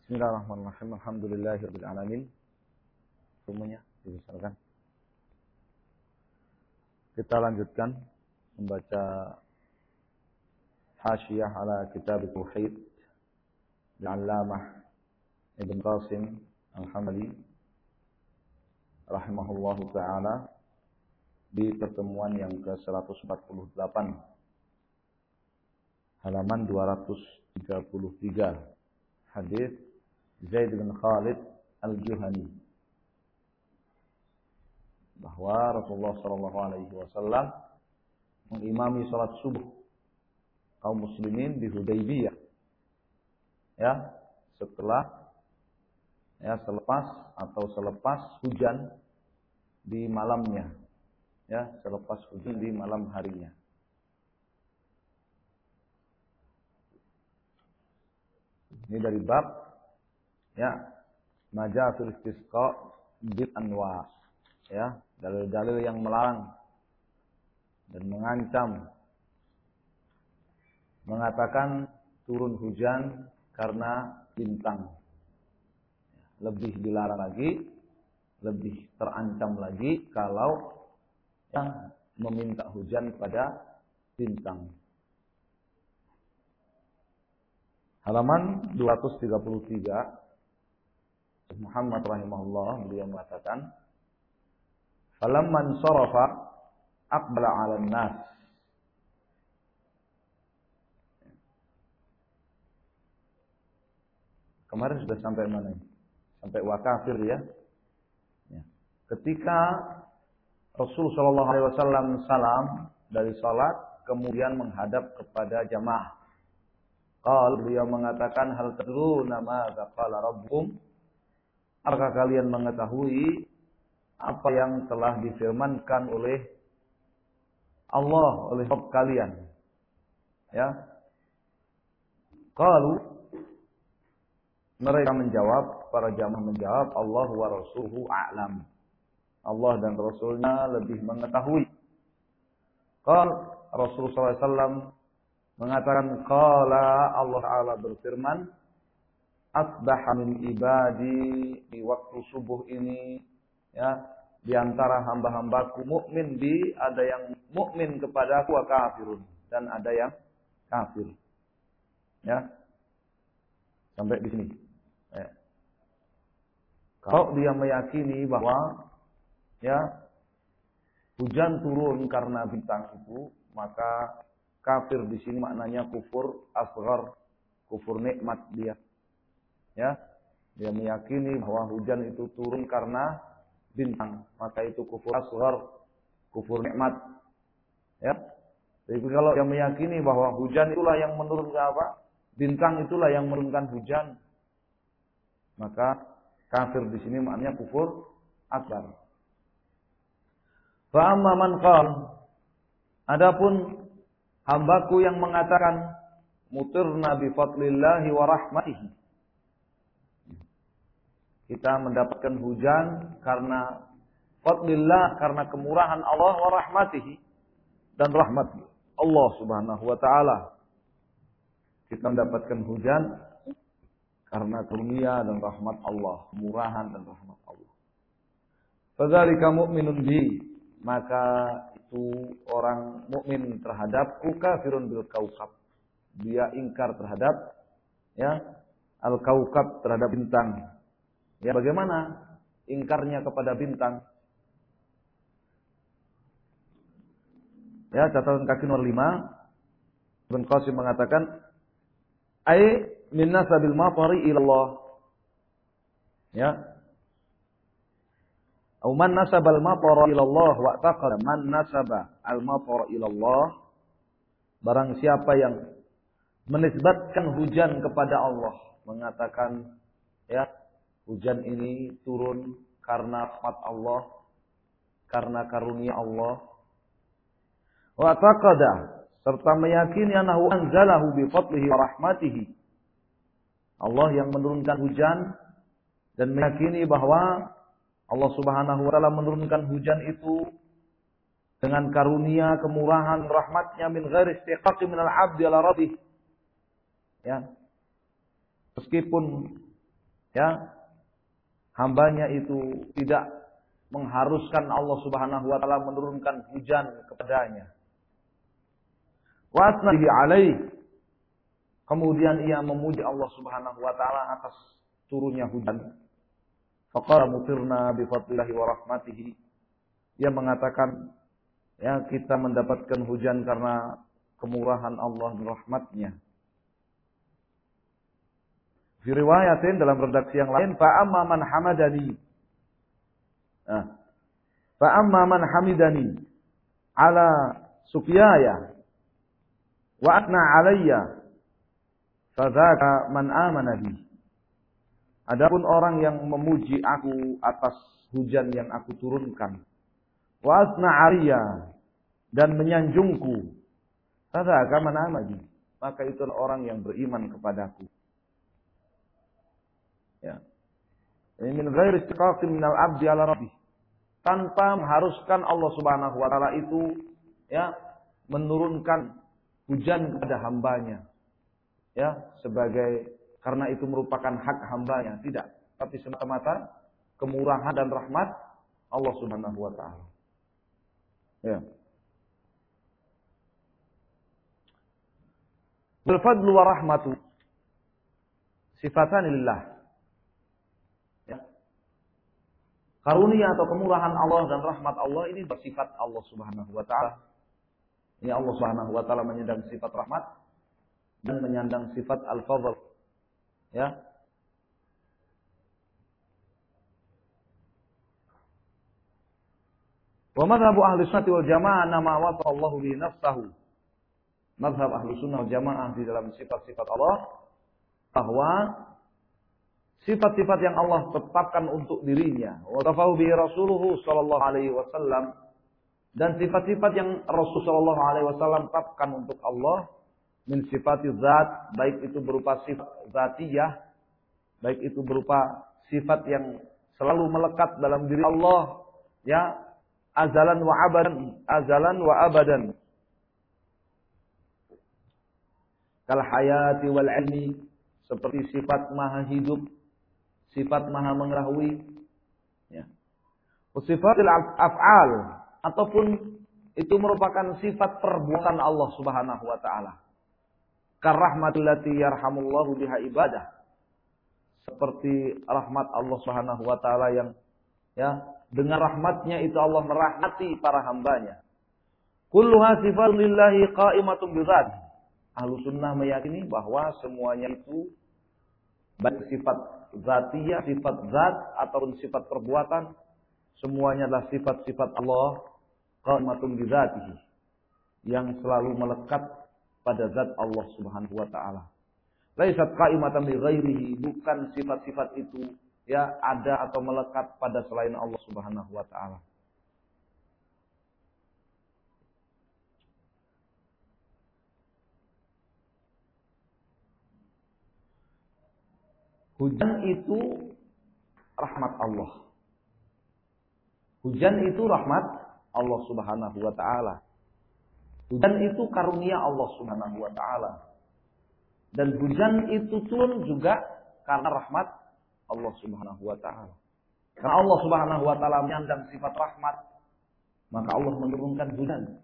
Bismillahirrahmanirrahim. Alhamdulillahirabbil alamin. Semuanya dibesarkan. Kita lanjutkan membaca Hasyiyah ala Kitab Tauhid Al-Allamah Ibn Qasim Al-Hambali rahimahullahu taala di pertemuan yang ke-148 halaman 233 hadis Zaid bin Khalid Al-Juhani bahwa Rasulullah sallallahu alaihi wasallam mengimami salat subuh kaum muslimin di Hudaybiyah selepas hujan di malamnya, selepas hujan di malam harinya. Ini dari bab maja fil istisqa bil anwa, dalil-dalil yang melarang dan mengancam, mengatakan turun hujan karena bintang. Lebih dilarang lagi, lebih terancam lagi kalau meminta hujan pada bintang. Halaman 233 Muhammad rahimahullah, beliau mengatakan, falamman sarafa aqbala 'alan nas. Kemarin sudah sampai mana? Sampai wa kafir ya. Ketika Rasul sallallahu alaihi wasallam salam dari salat kemudian menghadap kepada jamaah. Beliau mengatakan, hal tadruna madza qala rabbukum? Apakah kalian mengetahui apa yang telah difirmankan oleh Allah, oleh Rabb kalian? Mereka menjawab, para jamaah menjawab, Allah wa rasuluhu a'lam. Allah dan Rasulnya lebih mengetahui. Rasulullah SAW mengatakan, qala Allah Ta'ala berfirman, asbaha min ibadi, di waktu subuh ini, di antara hamba-hambaku mukmin ada yang mukmin kepada aku wa kafirun, dan ada yang kafir. Sampai di sini. Kalau dia meyakini bahwa hujan turun karena bintang itu, maka kafir di sini maknanya kufur asghar, kufur nikmat dia. Dia meyakini bahwa hujan itu turun karena bintang, maka itu kufur asghar, kufur nikmat. Jadi kalau dia meyakini bahwa hujan itulah yang menurunkan bintang itulah yang menurunkan hujan, maka kafir di sini maknanya kufur akbar. Fa amma man qala, adapun hambaku yang mengatakan mutirna bi fadlillahi wa rahmatihi, kita mendapatkan hujan karena fadlillah, karena kemurahan Allah, wa rahmatihi, dan rahmat Allah Subhanahu wa taala. Kita mendapatkan hujan karena karunia dan rahmat Allah, kemurahan dan rahmat Allah. Fadzalika mu'minun bi, maka itu orang mukmin terhadapku, kafirun bil kaukab, dia ingkar terhadap al kaukab, terhadap bintang. Bagaimana ingkarnya kepada bintang? Catatan kaki nomor 5, Ibn Qasim mengatakan, ai min nasabil matari ila Allah. Man nasaba al-matara ila Allah wa taqala man nasaba al-matara ila Allah. Barang siapa yang menisbatkan hujan kepada Allah, mengatakan hujan ini turun karena rahmat Allah, karena karunia Allah. Wa taqada, serta meyakini annahu anzalahu bi fadlihi wa rahmatihi. Allah yang menurunkan hujan, dan meyakini bahwa Allah Subhanahu wa taala menurunkan hujan itu dengan karunia, kemurahan, rahmatnya, min ghairi istiqaqi minal 'abdi ala rabbih. Meskipun ya, hambanya itu tidak mengharuskan Allah Subhanahu wa taala menurunkan hujan kepadanya. Wa asna bihi alaih. Kemudian ia memuji Allah Subhanahu wa taala atas turunnya hujan. Faqala mutirna bi fadlillahi wa rahmatihi. Ia mengatakan, ya, kita mendapatkan hujan karena kemurahan Allah dan rahmatnya. Di riwayatin dalam redaksi yang lain, fa amma man hamadani. Fa amma man hamidani ala sufyaya wa atna alayya fa dzaka man amana bi. Adapun orang yang memuji aku atas hujan yang aku turunkan, wa asna alayya, dan menyanjungku, fa dzaka man amana bi, maka itu orang yang beriman kepadaku. Ya. Min ghairi istiqaqin minal abdi ala rabbih. Tanpa mengharuskan Allah Subhanahu wa taala itu, ya, menurunkan hujan kepada hambanya. Ya, sebagai karena itu merupakan hak hambanya, tidak, tapi semata-mata kemurahan dan rahmat Allah Subhanahu wa taala. Ya. Bil fadlu wa rahmatu sifatan lillah. Karunia atau kemurahan Allah dan rahmat Allah ini bersifat Allah Subhanahu wa taala. Ini Allah Subhanahu wa taala menyandang sifat rahmat dan menyandang sifat al-fadl. Ya. Wa madhhabu ahli sunnah wal jamaah nama wasafa Allah bi nafsihi. Madhhab ahli sunnah wal jamaah di dalam sifat-sifat Allah bahwa sifat-sifat yang Allah tetapkan untuk dirinya, wa tafahu bi rasuluhu sallallahu alaihi wasallam, dan sifat-sifat yang Rasul sallallahu alaihi wasallam tetapkan untuk Allah, min sifati zat, baik itu berupa sifat zatiyah, baik itu berupa sifat yang selalu melekat dalam diri Allah, ya, azalan wa abadan. Kal hayati wal ilmi, seperti sifat maha hidup, sifat maha mengetahui, ya. Sifatul af'al, ataupun itu merupakan sifat perbuatan Allah Subhanahu wa taala. Karahmatul lati yarhamullahu biha ibadah, seperti rahmat Allah Subhanahu wa taala yang, ya, dengan rahmatnya itu Allah merahmati para hambanya. Kulluha sifatun lillahi qa'imatun bidzat. Ahlu sunnah meyakini bahwa semuanya itu baik sifat zatiyah, sifat zat ataupun sifat perbuatan, semuanya adalah sifat-sifat Allah qa'imatun bi dzatihi, yang selalu melekat pada zat Allah Subhanahu wa taala. Laisat qa'imatan bi ghairihi, bukan sifat-sifat itu, ya, ada atau melekat pada selain Allah Subhanahu wa taala. Hujan itu rahmat Allah. Hujan itu rahmat Allah Subhanahu wa taala. Hujan itu karunia Allah Subhanahu wa taala. Dan hujan itu turun juga karena rahmat Allah Subhanahu wa taala. Karena Allah Subhanahu wa taala menyandang sifat rahmat, maka Allah menurunkan hujan.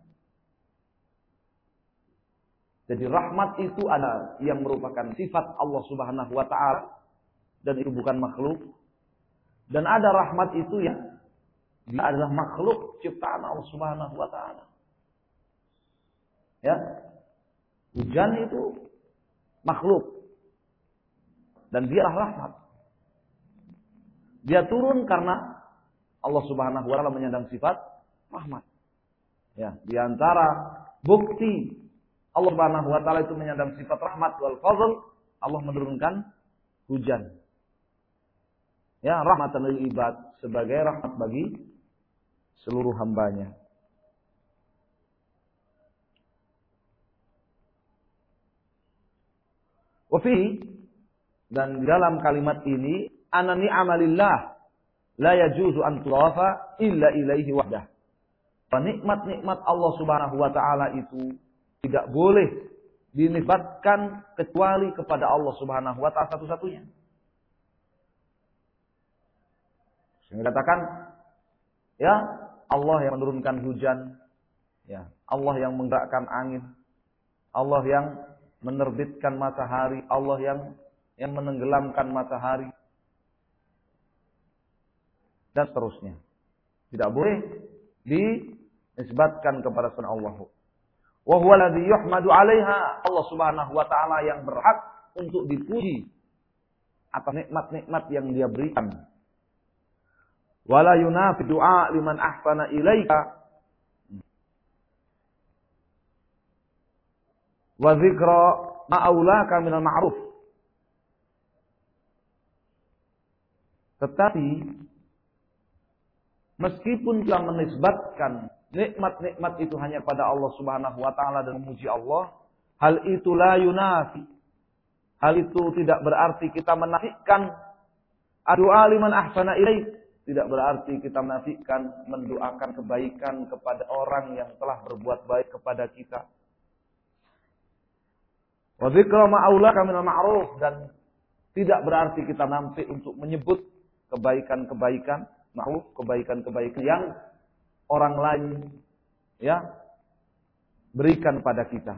Jadi rahmat itu ada yang merupakan sifat Allah Subhanahu wa taala, dan itu bukan makhluk. Dan ada rahmat itu yang dia adalah makhluk ciptaan Allah Subhanahu wa taala. Ya. Hujan itu makhluk dan dia adalah rahmat. Dia turun karena Allah Subhanahu wa taala menyandang sifat rahmat. Ya, di antara bukti Allah Subhanahu wa taala itu menyandang sifat rahmat wal fadl, Allah menurunkan hujan. Ya, rahmatan lil ibad, sebagai rahmat bagi seluruh hambanya. Wafi, dan dalam kalimat ini, anani amalillah la yajuzu an turafa illa ilaihi wahdah. Nikmat-nikmat Allah Subhanahu wa taala itu tidak boleh dinisbatkan kecuali kepada Allah Subhanahu wa taala satu-satunya. Yang dikatakan ya Allah yang menurunkan hujan, ya Allah yang menggerakkan angin, Allah yang menerbitkan matahari, Allah yang menenggelamkan matahari, dan seterusnya. Tidak boleh dinisbatkan kepada selain Allah. Wa huwa alladhi yuhmadu 'alaiha. Allah Subhanahu wa taala yang berhak untuk dipuji atas nikmat-nikmat yang Dia berikan. Wala yunafi du'a liman ahsana ilaika. Wa dzikra ma'aulaka minal ma'ruf. Tetapi meskipun telah menisbatkan nikmat-nikmat itu hanya pada Allah Subhanahu wa taala dan memuji Allah, hal itu la yunafi. Hal itu tidak berarti kita menafikan doa liman ahsana ilaik. Tidak berarti kita menafikan mendoakan kebaikan kepada orang yang telah berbuat baik kepada kita. Wa dzikra ma'aulaka minal ma'ruf, dan tidak berarti kita nampik untuk menyebut kebaikan-kebaikan, ma'ruf, kebaikan-kebaikan yang orang lain ya berikan pada kita.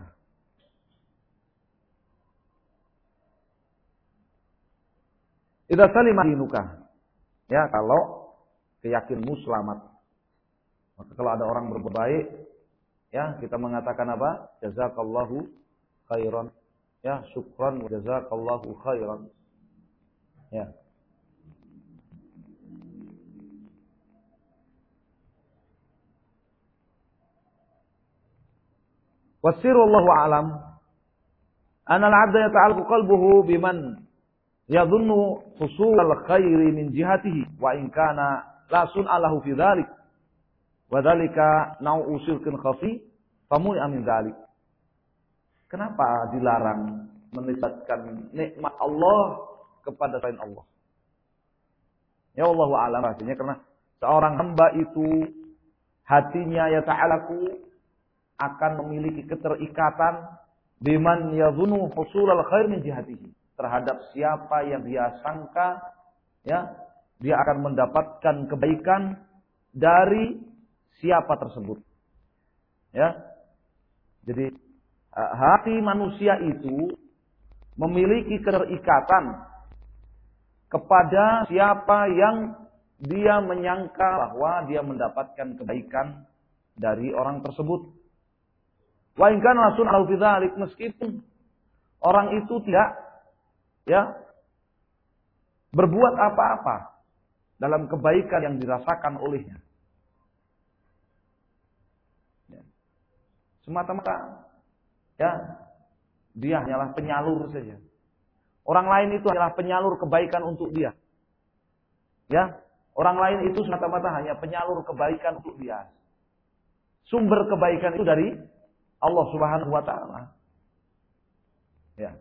Idza salima dinuka. Ya, kalau keyakinanmu selamat. Maka kalau ada orang berbuat baik, ya kita mengatakan apa? Jazakallahu khairan. Ya, syukran wa jazakallahu khairan. Ya. Wasirullahu a'lam. Anna al-'abda yata'allaqu qalbuhu biman yadhunnu husul al-khairi min jihatihi wa in kana la sun'a lahu fi dzalik. Wa dzalika nau'u syirkin khafi famun amin dzalik. Kenapa dilarang menisbatkan nikmat Allah kepada selain Allah? Ya Allahu a'lam, artinya karena seorang hamba itu hatinya yata'allaqu akan memiliki keterikatan biman yadhunnu husulal khair min jihatihi, terhadap siapa yang dia sangka ya dia akan mendapatkan kebaikan dari siapa tersebut. Ya. Jadi hati manusia itu memiliki keterikatan kepada siapa yang dia menyangka bahwa dia mendapatkan kebaikan dari orang tersebut. Wa in kana sun'u fi dzalik, meskipun orang itu tidak ya berbuat apa-apa dalam kebaikan yang dirasakan olehnya. Ya. Semata-mata ya dia hanyalah penyalur saja. Orang lain itu hanyalah penyalur kebaikan untuk dia. Ya, orang lain itu semata-mata hanya penyalur kebaikan untuk dia. Sumber kebaikan itu dari Allah Subhanahu wa taala. Ya.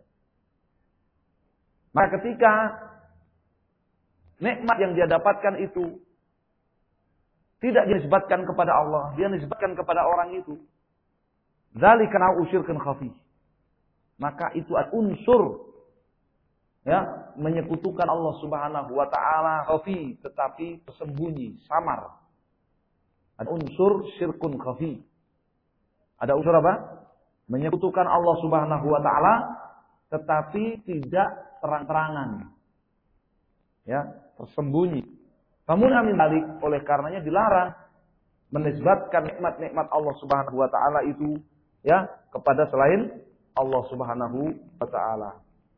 Maka ketika nikmat yang dia dapatkan itu tidak dinisbatkan kepada Allah, dia nisbatkan kepada orang itu. Dzalika nau'u syirkin khafi. Maka itu unsur ya menyekutukan Allah Subhanahu wa taala khafi, tetapi tersembunyi, samar. Ada unsur syirkun khafi. Ada unsur apa? Menyekutukan Allah Subhanahu wa taala tetapi tidak terang-terangan. Ya, tersembunyi. Namun amin dalik, oleh karenanya dilarang menisbatkan nikmat-nikmat Allah Subhanahu wa taala itu ya kepada selain Allah Subhanahu wa taala.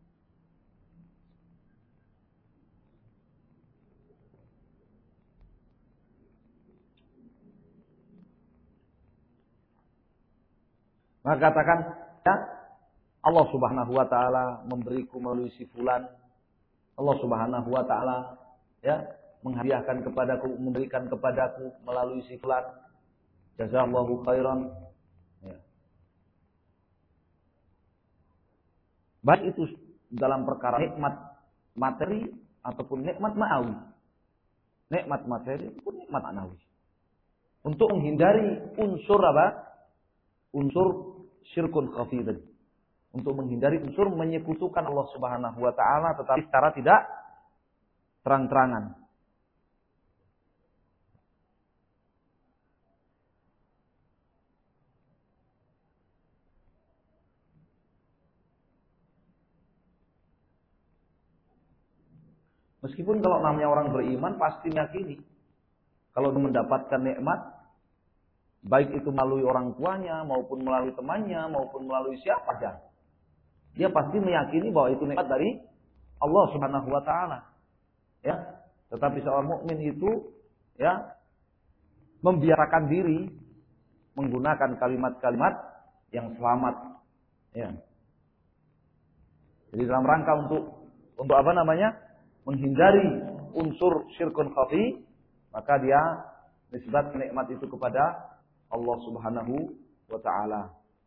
Maka katakan ya Allah Subhanahu wa taala memberiku melalui si fulan. Allah Subhanahu wa taala ya menghadiahkan kepadaku, memberikan kepadaku melalui si fulan. Jazakallahu khairan. Ya. Baik itu dalam perkara nikmat materi ataupun nikmat ma'nawi. Nikmat materi ataupun nikmat ma'nawi. Untuk menghindari unsur apa? Unsur syirkun khafi tadi. Untuk menghindari unsur menyekutukan Allah Subhanahu wa taala tetapi secara tidak terang-terangan. Meskipun kalau namanya orang beriman pasti meyakini kalau mendapatkan nikmat, baik itu melalui orang tuanya, maupun melalui temannya, maupun melalui siapa saja, dia pasti meyakini bahwa itu nikmat dari Allah Subhanahu wa taala. Ya. Tetapi seorang mukmin itu ya membiarkan diri menggunakan kalimat-kalimat yang selamat. Ya. Jadi dalam rangka untuk apa namanya? Menghindari unsur syirkun khafi, maka dia nisbat nikmat itu kepada Allah Subhanahu wa taala.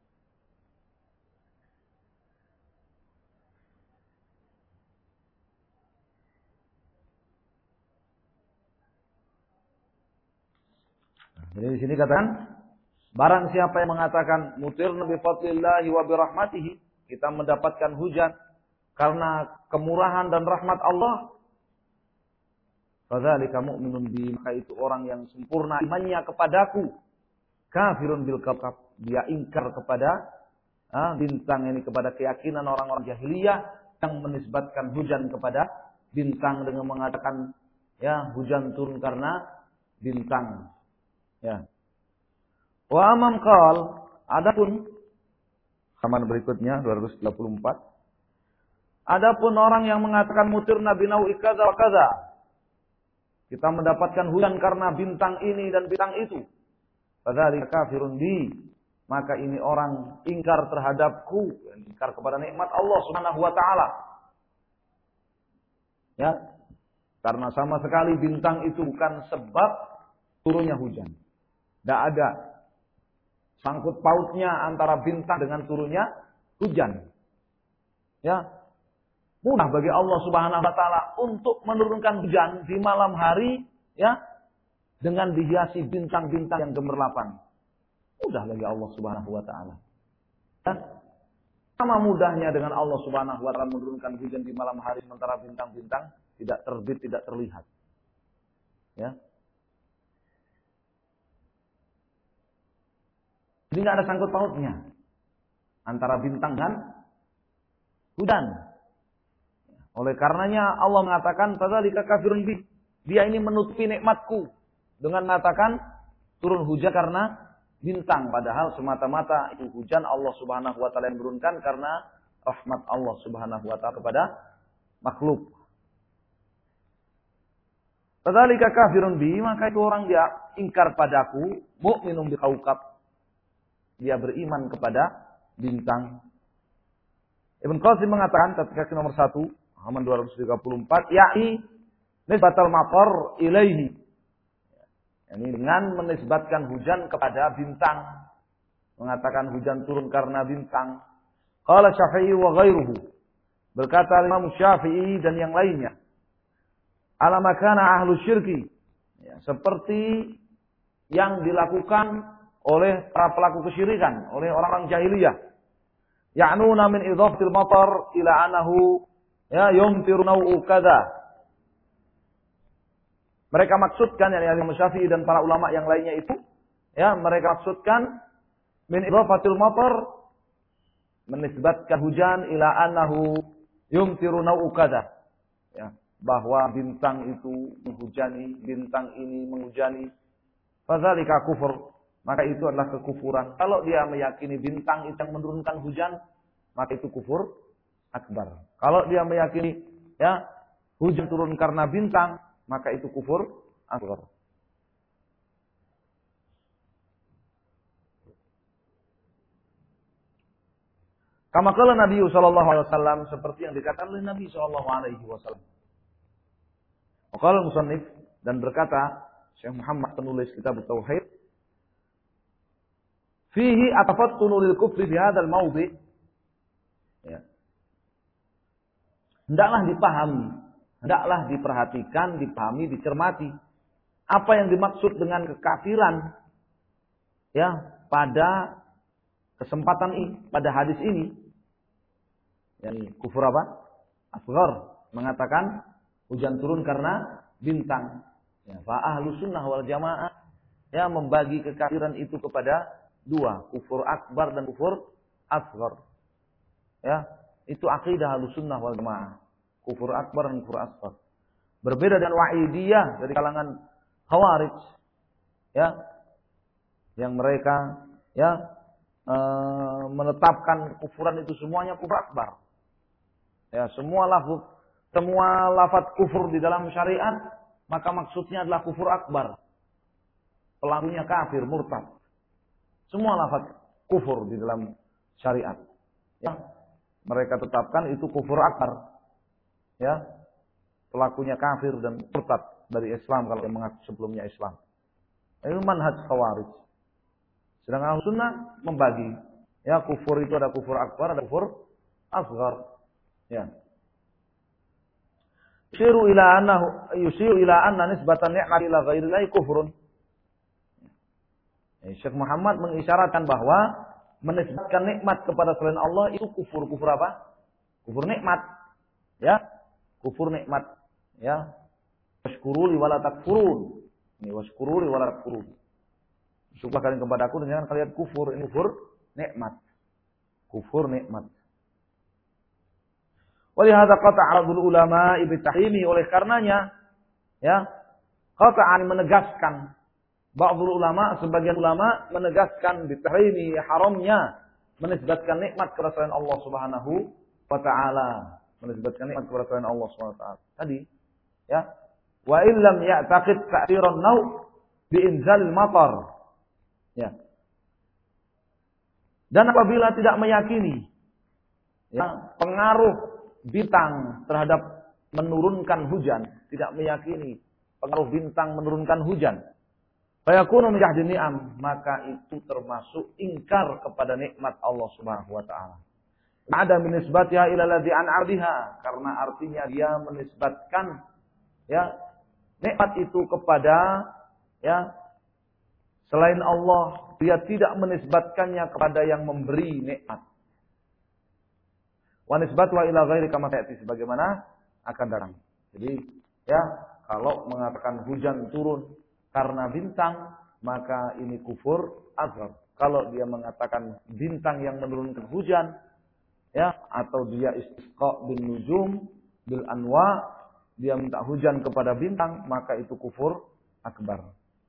Jadi di sini katakan, barang siapa yang mengatakan mutirna bi fadlillahi wa bi rahmatihi, kita mendapatkan hujan karena kemurahan dan rahmat Allah, fadzalika mu'minun bi, maka itu orang yang sempurna imannya kepadaku. Kafirun bil kawkab, dia ingkar kepada bintang ini, kepada keyakinan orang-orang jahiliyah yang menisbatkan hujan kepada bintang dengan mengatakan ya hujan turun karena bintang. Ya. Wa amam qal, adapun halaman berikutnya 234. Adapun orang yang mengatakan mutirna binau'i kadza wa kadza, kita mendapatkan hujan karena bintang ini dan bintang itu, fadzalika kafirun bi, maka ini orang ingkar terhadapku, ingkar kepada nikmat Allah Subhanahu wa taala. Ya. Karena sama sekali bintang itu bukan sebab turunnya hujan. Tidak ada sangkut pautnya antara bintang dengan turunnya hujan. Ya. Mudah bagi Allah Subhanahu wa taala untuk menurunkan hujan di malam hari ya dengan dihiasi bintang-bintang yang gemerlapan. Mudah bagi Allah Subhanahu wa taala. Ya. Sama mudahnya dengan Allah Subhanahu wa taala menurunkan hujan di malam hari sementara bintang-bintang tidak terbit, tidak terlihat. Ya. Jadi tidak ada sangkut pautnya antara bintang dan hujan. Oleh karenanya Allah mengatakan fadzalika kafirun bi, dia ini menutupi nikmatku dengan mengatakan turun hujan karena bintang, padahal semata-mata itu hujan Allah Subhanahu wa taala yang menurunkan karena rahmat Allah Subhanahu wa taala kepada makhluk. Fadzalika kafirun bi, maka itu orang dia ingkar padaku, mukminun bi kaukab, dia beriman kepada bintang. Ibn Qasim mengatakan ketika nomor 1 halaman 234, yakni nisbatul matar ilaihi, ini dengan menisbatkan hujan kepada bintang, mengatakan hujan turun karena bintang. Qala Syafi'i wa ghairuhu, berkata Imam Syafi'i dan yang lainnya, ala makana ahlu syirki, ya, seperti yang dilakukan oleh para pelaku kesyirikan, oleh orang-orang jahiliyah. Ya'nuna min idhafatil matar ila anahu ya yumtiru nau'u kadza. Mereka maksudkan, yakni Imam Syafi'i dan para ulama yang lainnya itu, ya, mereka maksudkan min idhafatil matar, menisbatkan hujan ila anahu yumtiru nau'u kadza. Ya, bahwa bintang itu menghujani, bintang ini menghujani. Fadzalika kufur, maka itu adalah kekufuran. Kalau dia meyakini bintang itu yang menurunkan hujan, maka itu kufur akbar. Kalau dia meyakini ya hujan turun karena bintang, maka itu kufur akbar. Kama qala Nabi sallallahu alaihi wasallam, seperti yang dikatakan oleh Nabi sallallahu alaihi wasallam. Qala musannif, dan berkata Syekh Muhammad penulis kitab Tauhid, fihi atafattunu lil kufri bi hadzal mawdi'. Ya. Hendaklah dipahami, hendaklah diperhatikan, dipahami, dicermati apa yang dimaksud dengan kekafiran ya pada kesempatan ini, pada hadis ini. Yani kufur apa? Asghar, mengatakan hujan turun karena bintang. Ya, fa ahlus sunnah wal jamaah ya membagi kekafiran itu kepada dua, kufur akbar dan kufur asghar. Ya, itu akidah Ahlussunnah wal Jamaah. Kufur akbar dan kufur asghar. Berbeda dengan wa'idiyah dari kalangan Khawarij. Ya. Yang mereka ya menetapkan kufuran itu semuanya kufur akbar. Ya, semua lafaz kufur di dalam syariat maka maksudnya adalah kufur akbar. Pelakunya kafir, murtad. Semua lafaz kufur di dalam syariat. Ya, mereka tetapkan itu kufur akbar. Ya, pelakunya kafir dan murtad dari Islam kalau yang mengaku sebelumnya Islam. Itu manhaj Khawarij. Sedangkan Ahlussunnah membagi. Ya, kufur itu ada kufur akbar, ada kufur asghar. Ya. Yusiru ila anna nisbatan ni'mati ila ghairillahi kufrun. Syekh Muhammad mengisyaratkan bahwa menisbatkan nikmat kepada selain Allah itu kufur. Kufur apa? Kufur nikmat. Ya. Kufur nikmat. Ya. Washkuru li wala takfurun. Ini washkuru li wala takfurun. Syukur kalian kepadaku dan jangan kalian kufur. Ini kufur nikmat. Kufur nikmat. Walihada qata'adul ulama bi tahrimi, oleh karenanya ya qata'an menegaskan ba'dul ulama, sebagian ulama menegaskan bi tahrimi haramnya menisbatkan nikmat kepada selain Allah Subhanahu wa taala. Menisbatkan nikmat kepada selain Allah Subhanahu wa taala. Tadi ya wa illam ya'taqid ta'thiran naw bi inzalil matar. Ya. Dan apabila tidak meyakini ya, pengaruh bintang terhadap menurunkan hujan, tidak meyakini pengaruh bintang menurunkan hujan, fayakunu min jahdi ni'am, maka itu termasuk ingkar kepada nikmat Allah Subhanahu wa taala. Ada menisbatiha ila ladzi an'ardiha, karena artinya dia menisbatkan ya nikmat itu kepada ya selain Allah, dia tidak menisbatkannya kepada yang memberi nikmat. Wa nisbatuha ila ghairi kama ta'ti, sebagaimana akan datang. Jadi, ya, kalau mengatakan hujan turun karena bintang, maka ini kufur asghar. Kalau dia mengatakan bintang yang menurunkan hujan, ya, atau dia istisqa bin nujum bil anwa, dia minta hujan kepada bintang, maka itu kufur akbar.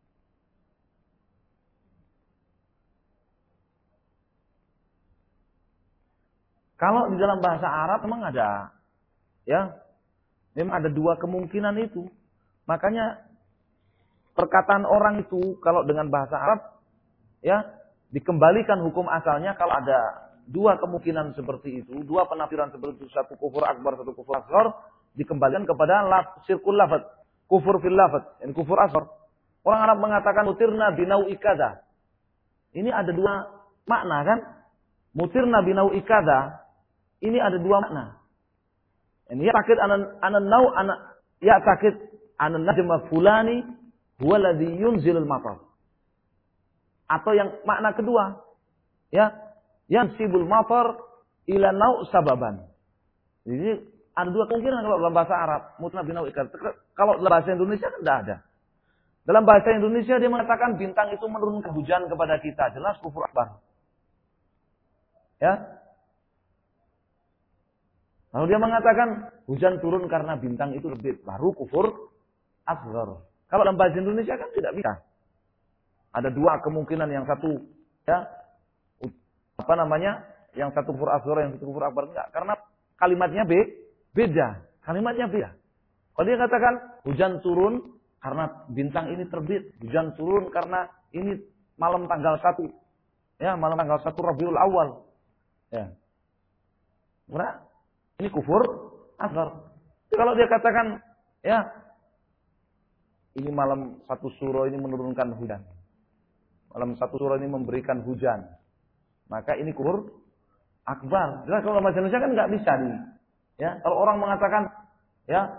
Kalau di dalam bahasa Arab memang ada, ya, memang ada dua kemungkinan itu. Makanya perkataan orang itu kalau dengan bahasa Arab, ya, dikembalikan hukum asalnya kalau ada dua kemungkinan seperti itu, dua penafsiran seperti itu, satu kufur akbar, satu kufur asghar, dikembalikan kepada syirkul lafaz, kufur fil lafaz, dan kufur asghar. Orang Arab mengatakan mutirna binau'i kadza. Ini ada dua makna kan? Mutirna binau'i kadza. Ini ada dua makna. Ini ya takid anan nau ana ya takid anan najma fulani huwa alladhi yunzilul matar. Atau yang makna kedua, ya, yansibul matar ila nau sababan. Jadi ada dua kemungkinan kalau dalam bahasa Arab, mutirna binau'i kadza. Kalau dalam bahasa Indonesia kan tidak ada. Dalam bahasa Indonesia dia mengatakan bintang itu menurunkan hujan kepada kita, jelas kufur akbar. Ya. Lalu dia mengatakan hujan turun karena bintang itu terbit, baru kufur asghar. Kalau dalam bahasa Indonesia kan tidak bisa. Ada dua kemungkinan, yang satu ya apa namanya? Yang satu kufur asghar, yang satu kufur akbar, enggak, karena kalimatnya beda. Kalimatnya beda. Kalau dia katakan hujan turun karena bintang ini terbit, hujan turun karena ini malam tanggal 1. Ya, malam tanggal 1 Rabiul Awal. Ya. Karena ini kufur asghar. Kalau dia katakan, ya, ini malam 1 suro ini menurunkan hujan. Malam 1 suro ini memberikan hujan. Maka ini kufur akbar. Jelas kalau bahasa Indonesia kan nggak bisa nih. Ya, kalau orang mengatakan, ya,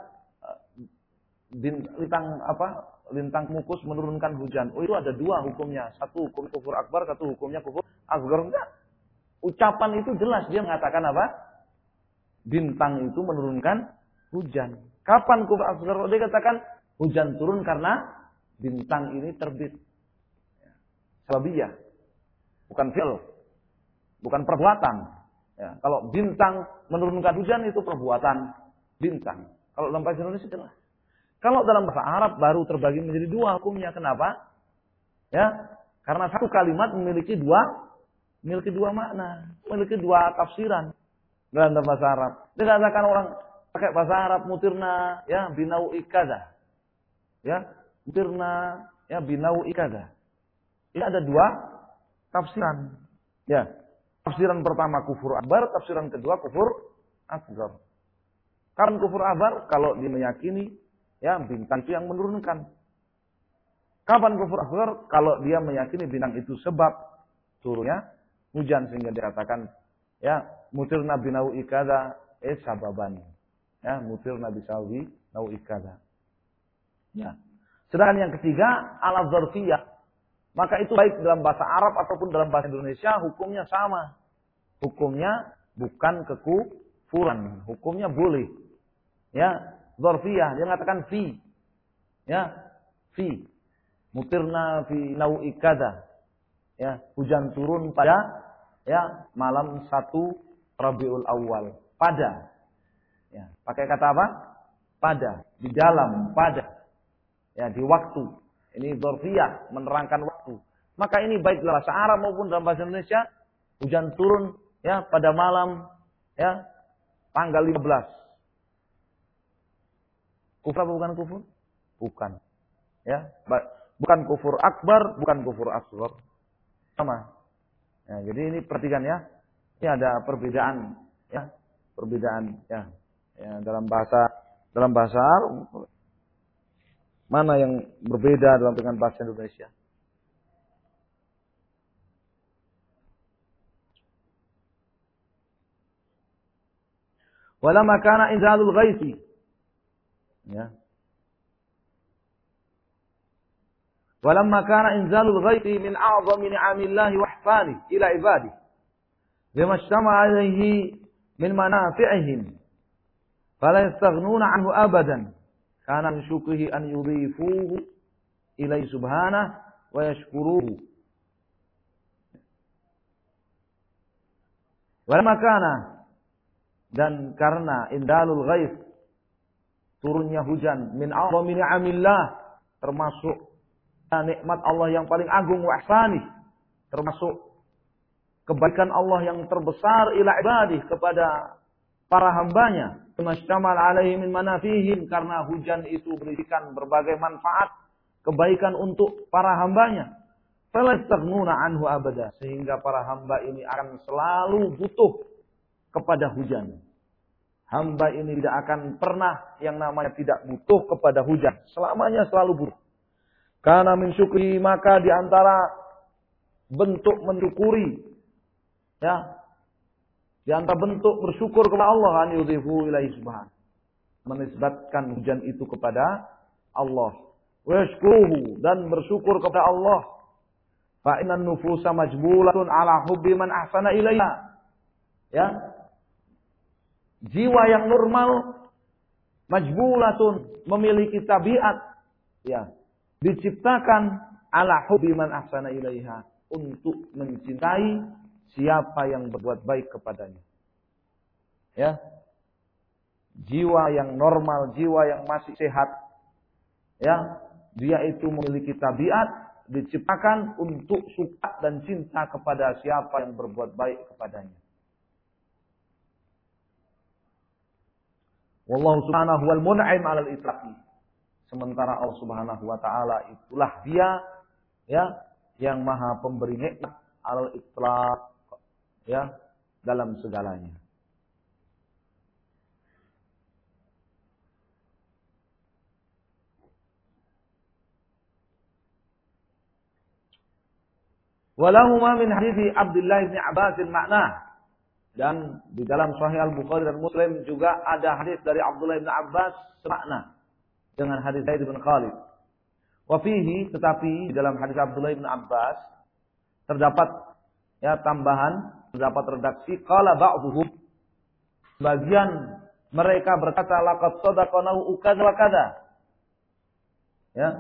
lintang mukus menurunkan hujan. Oh, itu ada dua hukumnya. Satu hukum kufur akbar, satu hukumnya kufur asghar. Enggak. Ucapan itu jelas, dia mengatakan apa? Bintang itu menurunkan hujan. Kapan kufur asghar? Dia katakan hujan turun karena bintang ini terbit. Sababiyah. Bukan fi'il. Bukan perbuatan. Ya, kalau bintang menurunkan hujan itu perbuatan bintang. Kalau dalam bahasa Indonesia jelas. Kalau dalam bahasa Arab baru terbagi menjadi dua hukumnya. Kenapa? Ya, karena satu kalimat memiliki dua makna, memiliki dua tafsiran dalam bahasa Arab. Dikatakan orang pakai bahasa Arab mutirna ya binau ikada. Ya, mutirna ya binau ikada. Ini ada dua tafsiran. Ya. Tafsiran pertama kufur akbar, tafsiran kedua kufur asghar. Karena kufur akbar kalau dia meyakini ya bintang itu yang menurunkan. Kapan kufur asghar? Kalau dia meyakini bintang itu sebab turunnya hujan sehingga dikatakan ya mutirna binau ikada sababan. Ya, mutirna bisawi nau ikada. Ya. Sedangkan yang ketiga ala dzarfiyah. Maka itu baik dalam bahasa Arab ataupun dalam bahasa Indonesia hukumnya sama. Hukumnya bukan kekufuran, hukumnya boleh. Ya, dzarfiyah dia mengatakan fi. Ya, fi. Mutirna fi nau'i kada. Ya, hujan turun pada ya malam 1 Rabiul Awal. Pada. Ya, pakai kata apa? Pada, di dalam, pada. Ya, di waktu. Ini dzarfiyah, menerangkan waktu. Maka ini baik dalam bahasa Arab maupun dalam bahasa Indonesia, hujan turun ya pada malam ya tanggal 15. Kufur apa bukan kufur? Bukan. Ya, bukan kufur akbar, bukan kufur asghar. Sama. Ya, jadi ini perhatikan ya. Ini ada perbedaan ya, perbedaan ya. Ya dalam bahasa Arab mana yang berbeda dengan bahasa Indonesia. Walamma kana inzalul ghaisi. Ya. Walamma kana inzalul ghaisi min a'zami ni'amillahi wa ihsanihi ila ibadihi. Bima ijtama'a alayhi min manafi'ihim. Fala yastaghnuna 'anhu abadan. Kana min syukrihi an yudhifuhu ilaihi subhanahu wa yashkuruhu. Walamma kana dan karena indalul ghaith turunnya hujan min a'zami ni'amillah termasuk nikmat Allah yang paling agung wa ihsanih termasuk kebaikan Allah yang terbesar ila ibadih kepada para hambanya mastamal alaihi min manafihim karena hujan itu berisikan berbagai manfaat kebaikan untuk para hambanya fala yastaghnuna anhu abada sehingga para hamba ini akan selalu butuh kepada hujan. Hamba ini tidak akan pernah yang namanya tidak butuh kepada hujan. Selamanya selalu butuh. Karena min syukri maka di antara bentuk mensyukuri ya di antara bentuk bersyukur kepada Allah an yudhifu ilaihi subhanahu menisbatkan hujan itu kepada Allah. Wa yashkuruhu dan bersyukur kepada Allah. Fa innan nufusa majbulatun ala hubbi man ahsana ilaiha. Ya. Jiwa yang normal majbulatun memiliki tabiat ya diciptakan ala hubbi man ahsana ilaiha untuk mencintai siapa yang berbuat baik kepadanya. Ya. Jiwa yang normal, jiwa yang masih sehat ya, dia itu memiliki tabiat diciptakan untuk suka dan cinta kepada siapa yang berbuat baik kepadanya. Wallahu subhanahu wal mun'im 'alal itlaqi. Sementara Allah Subhanahu wa taala itulah dia ya yang maha pemberi nikmat 'alal itlaq ya dalam segalanya. Walahuma min hadithi Abdullah bin Abbas makna. Dan di dalam Sahih Al-Bukhari dan Muslim juga ada hadis dari Abdullah bin Abbas semakna dengan hadis Zaid bin Khalid. Wa fihi tetapi di dalam hadis Abdullah bin Abbas terdapat ya tambahan, terdapat redaksi qala ba'dhum bagian mereka berkata laqad sadaqanahu ukadza wa kadza. Ya.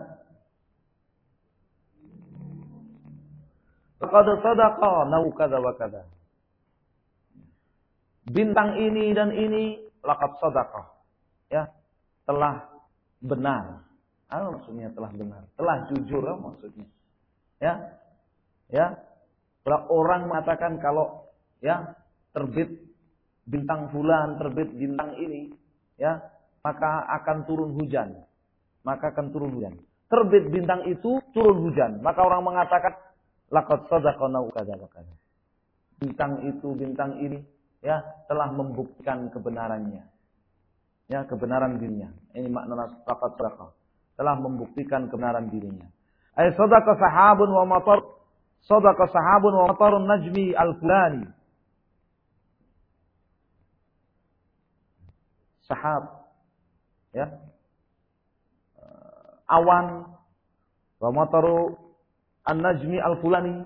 Laqad sadaqanahu ukadza wa kadza. Bintang ini dan ini laqad sadaqah ya telah benar. Apa maksudnya telah benar? Telah jujur maksudnya. Ya. Ya. Kalau orang mengatakan kalau ya terbit bintang fulan, terbit bintang ini, ya, maka akan turun hujan. Maka akan turun hujan. Terbit bintang itu turun hujan. Maka orang mengatakan laqad sadaqana kadza wa kadza. Bintang itu, bintang ini ya telah membuktikan kebenarannya. Ya, kebenaran dirinya. Ini makna laqad sadaqa. Telah membuktikan kebenaran dirinya. Ay sadaqa sahabun wa matar. Sadaqa sahabun wa matarun najmi al-fulani. Sahab ya. Awan wa mataru an-najmi al-fulani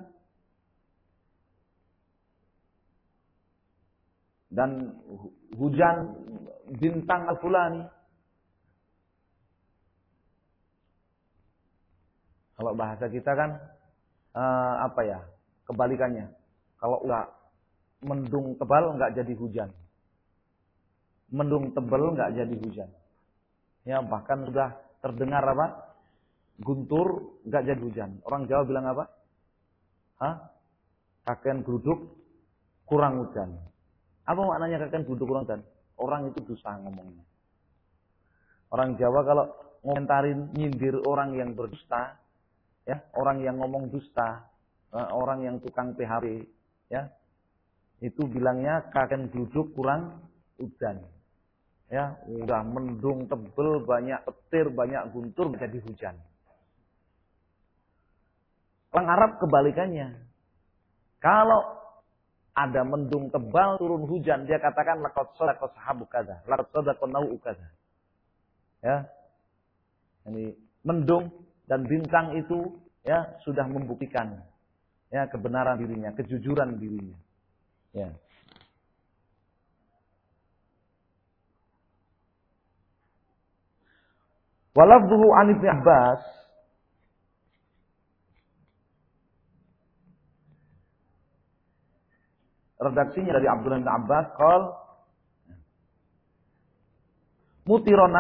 dan hujan bintang al-fulani. Kalau bahasa kita kan apa ya? Kebalikannya. Kalau enggak mendung tebal enggak jadi hujan. Mendung tebal enggak jadi hujan. Ya, bahkan sudah terdengar apa? Guntur enggak jadi hujan. Orang Jawa bilang apa? Kakean geruduk kurang hujan. Apa maknanya kakean geruduk kurang hujan? Orang itu dosa ngomongnya. Orang Jawa kalau ngomentarin nyindir orang yang berdusta, ya, orang yang ngomong dusta, orang yang tukang PHP, ya, itu bilangnya kakean geruduk kurang hujan. Ya, udah mendung tebel, banyak petir, banyak guntur, jadi hujan. Orang Arab kebalikannya. Kalau ada mendung tebal, turun hujan, dia katakan laqad sadaqa sahabu kadza, laqad sadaqa nau'u kadza. Ya. Ini mendung dan bintang itu ya sudah membuktikan ya kebenaran dirinya, kejujuran dirinya. Ya. Walafdhuhu an Ibnu Abbas redaksinya dari Abdullah bin Abbas qol mutiron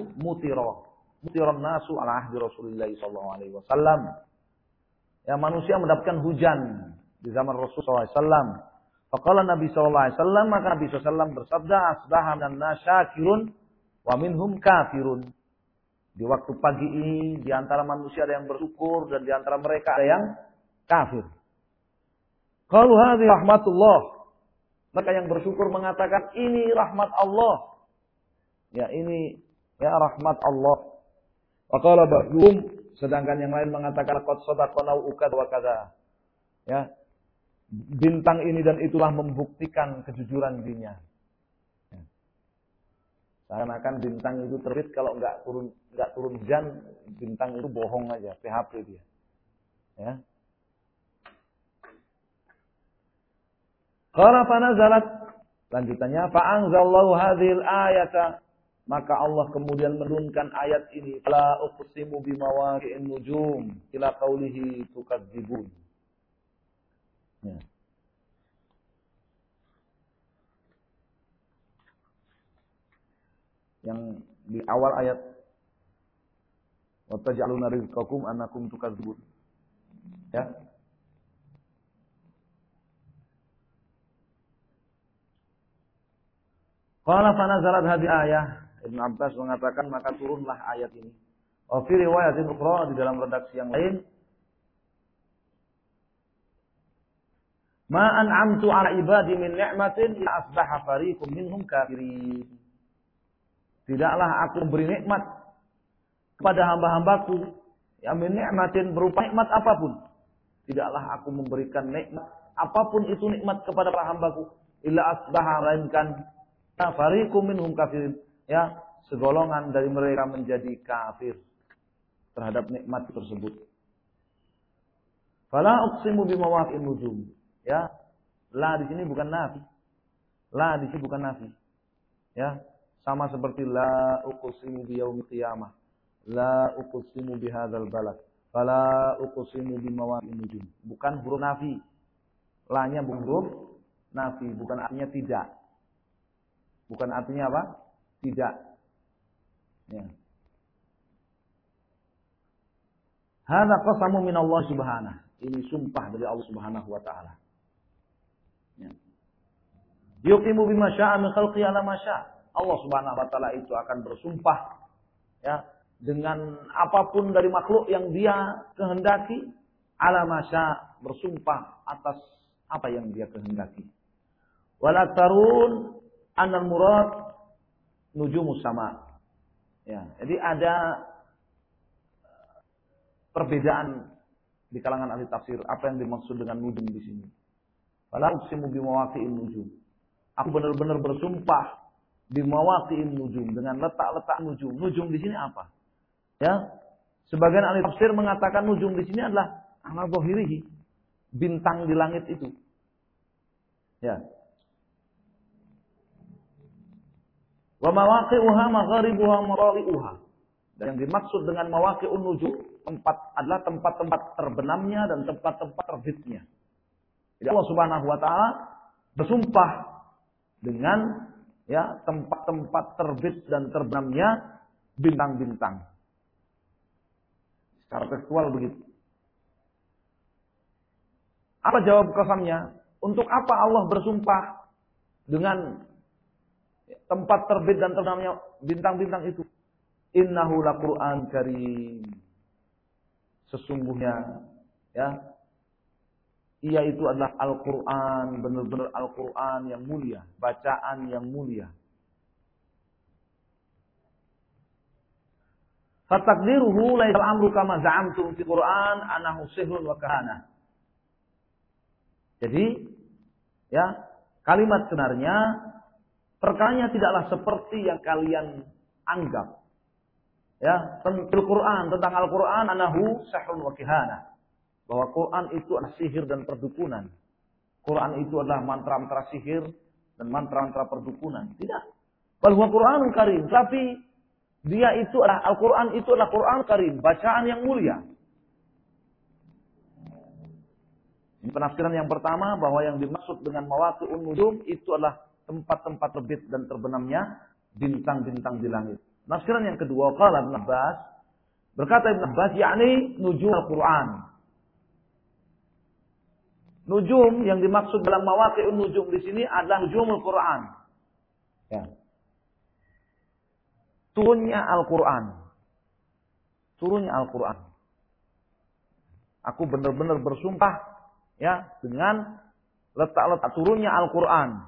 nasu ala ahdi Rasulullah sallallahu alaihi wasallam. Ya, manusia mendapatkan hujan di zaman Rasulullah sallallahu alaihi wasallam. Faqala Nabi sallallahu alaihi wasallam, maka Nabi sallallahu alaihi wasallam bersabda asbaha minan nasyakirun wa minhum kafirun. Di waktu pagi ini di antara manusia ada yang bersyukur dan di antara mereka ada yang kafir. Qalu hadhihi rahmatullah. Maka yang bersyukur mengatakan ini rahmat Allah. Ya, ini ya rahmat Allah. Wa qala ba'dhum, sedangkan yang lain mengatakan qad sadaqana ukad wa kadza. Ya. Bintang ini dan itulah membuktikan kejujuran dirinya. Seakan-akan bintang itu terbit kalau enggak turun hujan, bintang itu bohong aja, PHP dia. Ya. Qala fa nazalat, lanjutannya fa anzalallahu hadhil ayata, maka Allah kemudian menurunkan ayat ini, la uqsimu bimawaqi'in nujum ila qaulihi tukadzibun. Ya. Yang di awal ayat wa taj'aluna rizqakum annakum tukadzibun. Ya. Qala fa nazalat hadhihi ayah. Ibnu Abbas mengatakan maka turunlah ayat ini. Wa fi riwayatin ukhra, di dalam redaksi yang lain, ma an'amtu 'ala ibadi min ni'matin illa asbaha fariqum minhum kafirin. Tidaklah aku memberi nikmat kepada hamba-hambaku, ya min ni'matin, berupa nikmat apapun. Tidaklah aku memberikan nikmat apapun itu nikmat kepada para hambaku illa asbaha, melainkan fariqum minhum kafirin, ya segolongan dari mereka menjadi kafir terhadap nikmat tersebut. Fala uqsimu bimawaqi'in nujum. Ya, la di sini bukan nafi. La di sini bukan nafi. Ya, sama seperti la uqsimu biyaumil qiyamah. La uqsimu bihadzal balad. Fala uqsimu bimawaqi'in nujum. Bukan huruf nafi. La-nya bukan huruf nafi, bukan artinya tidak. Bukan artinya apa? Tidak. Ya. Hadza qasamu min Allah subhanahu. Ini sumpah dari Allah Subhanahu wa taala. Ya. Yuqimu bima syaa min khalqi ala ma syaa. Allah Subhanahu wa taala itu akan bersumpah ya dengan apapun dari makhluk yang Dia kehendaki, ala ma syaa, bersumpah atas apa yang Dia kehendaki. Wal aktsarun annal murad nujumus sama. Ya, jadi ada perbedaan di kalangan ahli tafsir apa yang dimaksud dengan nujum di sini. Fala uqsimu bimawaqi'in nujum. Aku benar-benar bersumpah bimawaqi'in nujum, dengan letak-letak nujum. Nujum di sini apa? Ya. Sebagian ahli tafsir mengatakan nujum di sini adalah ala dhahirihi, bintang di langit itu. Ya. Wa mawaqi'uha magharibuha marali'uha. Dan yang dimaksud dengan mawaqi'un nujum adalah tempat-tempat terbenamnya dan tempat-tempat terbitnya. Jadi Allah Subhanahu wa taala bersumpah dengan ya tempat-tempat terbit dan terbenamnya bintang-bintang. Secara tekstual begitu. Apa jawab qasamnya? Untuk apa Allah bersumpah dengan tempat terbit dan terbenamnya bintang-bintang itu? Innahu laqur'an karim. Sesungguhnya ya ia itu adalah Al-Qur'an, benar-benar Al-Qur'an yang mulia, bacaan yang mulia. Fataqdiruhu laisa al-amru kama za'amtum fi Qur'an annahu sihrun wa kahana. Jadi ya, kalimat sebenarnya perkaranya tidaklah seperti yang kalian anggap. Ya, tentang Al-Quran, tentang Al-Quran, anahu sahrun wa kihana. Bahwa Quran itu adalah sihir dan perdukunan. Quran itu adalah mantra-mantra sihir dan mantra-mantra perdukunan. Tidak. Bal huwa Quranun karim. Tapi dia itu adalah Al-Quran itu adalah Quran karim, bacaan yang mulia. Ini penafsiran yang pertama, bahwa yang dimaksud dengan mawaqi'un nujum itu adalah tempat-tempat terbit dan terbenamnya bintang-bintang di langit. Penafsiran yang kedua, qala Ibn Abbas, berkata Ibn Abbas, yakni nujum Al-Quran. Nujum yang dimaksud dalam mawaqi'un nujum di sini adalah nujumul Quran. Ya. Turunnya Al-Quran. Turunnya Al-Quran. Aku benar-benar bersumpah ya dengan letak-letak turunnya Al-Quran.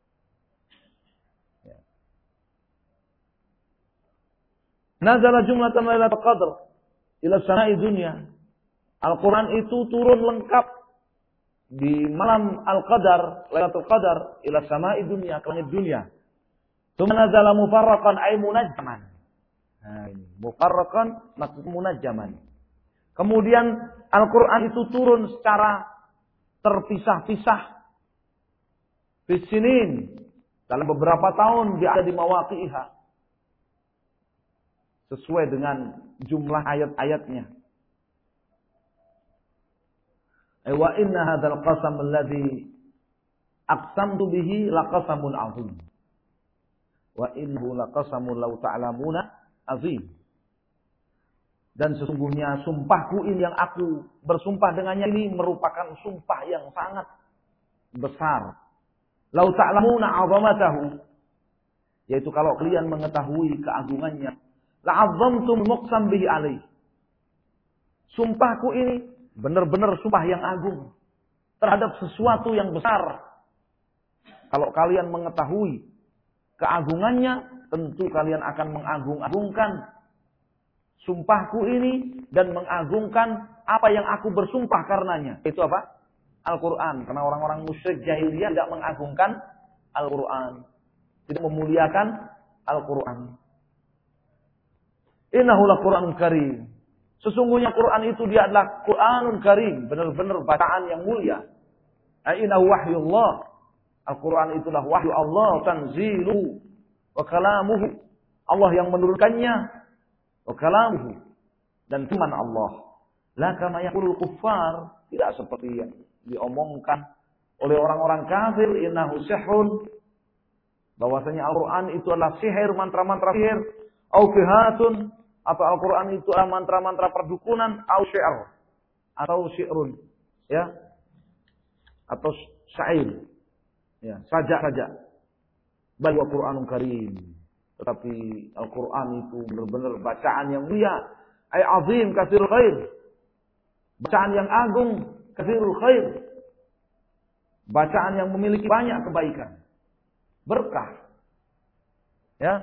Nazala jumlatan Lailatul Qadar ila sama'i dunya. Al-Quran itu turun lengkap di malam Al-Qadar, Lailatul Qadar ila sama'i dunya, ke langit dunia. Tsumma nazala mufarraqan ay munajjaman. Nah, ini mufarraqan maksud munajjaman. Kemudian Al-Quran itu turun secara terpisah-pisah. Fisinin, dalam beberapa tahun dia ada di mawaqi'iha. Sesuai dengan jumlah ayat-ayatnya. Wa inna hadzal qasam alladhi aqsamtu bihi laqasamun azim. Wa innahu laqasamun law ta'lamuna azim. Dan sesungguhnya sumpahku ini yang aku bersumpah dengannya ini merupakan sumpah yang sangat besar. Law ta'lamuna 'azamatahu. Yaitu kalau kalian mengetahui keagungannya, la'azzamtum muqsam bihi alaih. Sumpahku ini benar-benar sumpah yang agung terhadap sesuatu yang besar. Kalau kalian mengetahui keagungannya, tentu kalian akan mengagung-agungkan sumpahku ini dan mengagungkan apa yang aku bersumpah karenanya. Itu apa? Al-Quran. Karena orang-orang musyrik jahiliyah tidak mengagungkan Al-Quran, tidak memuliakan Al-Quran. Innahu laqur'anun karim. Sesungguhnya Quran itu dia adalah Qur'anun karim, benar-benar bacaan yang mulia. Innahu wahyullah. Al-Quran itulah wahyu Allah, tanzilu wa kalamuhu. Allah yang menurunkannya, wa kalamuhu, dan firman Allah. La kama yaqulul kuffar, tidak seperti yang diomongkan oleh orang-orang kafir, innahu sihrun, bahwasanya Al-Quran itu adalah sihir, mantra-mantra sihir, au fihatun, atau Al-Quran itu adalah mantra-mantra perdukunan, atau syi'run, ya, atau syair, ya, saja. Bal wa Qur'anun Karim. Tetapi Al-Quran itu benar-benar bacaan yang mulia, ay azim katsirul khair. Bacaan yang agung, katsirul khair. Bacaan yang memiliki banyak kebaikan. Berkah. Ya.